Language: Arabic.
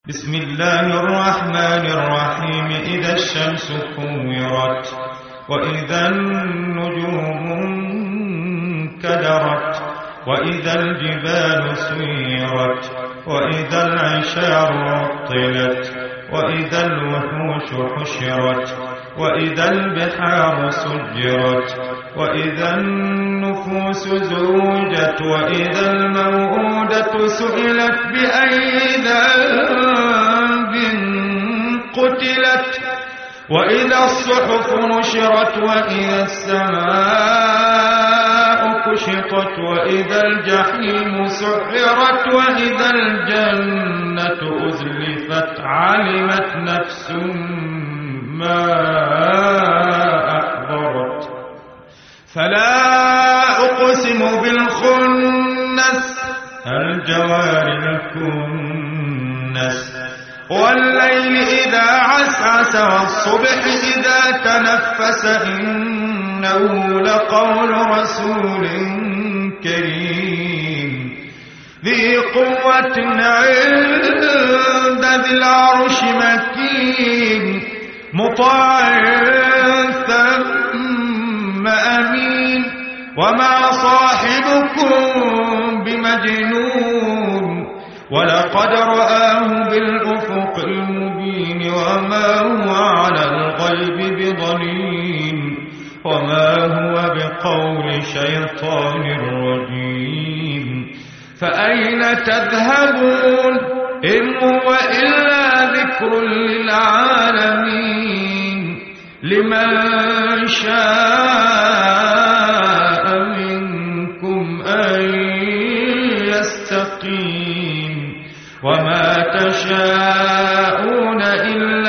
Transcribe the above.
بسم الله الرحمن الرحيم. إذا الشمس كورت وإذا النجوم انكدرت وإذا الجبال سيرت وإذا العشار عطلت وإذا الوحوش حشرت وإذا البحار سجرت وإذا النفوس زوجت وإذا الموءودة سئلت بأي ذنب قتلت وإذا الصحف نشرت وإذا السماء كشطت وإذا الجحيم سعرت وإذا الجنة أزلفت علمت نفس ما أحضرت. فلا أقسم بالخنس الجوار الكنس والليل إذا عسعس والصبح إذا تنفس إنه لقول رسول كريم ذي قوة عند ذي العرش مكين مطاع ثم أمين وما صاحبكم بمجنون ولقد رآه بالأفق المبين وما هو على الغيب بضنين وما هو بقول شيطان رجيم. فأين تذهبون إن هو إلا ذكر للعالمين لمن شاء منكم أن يستقيم وما تشاءون إلا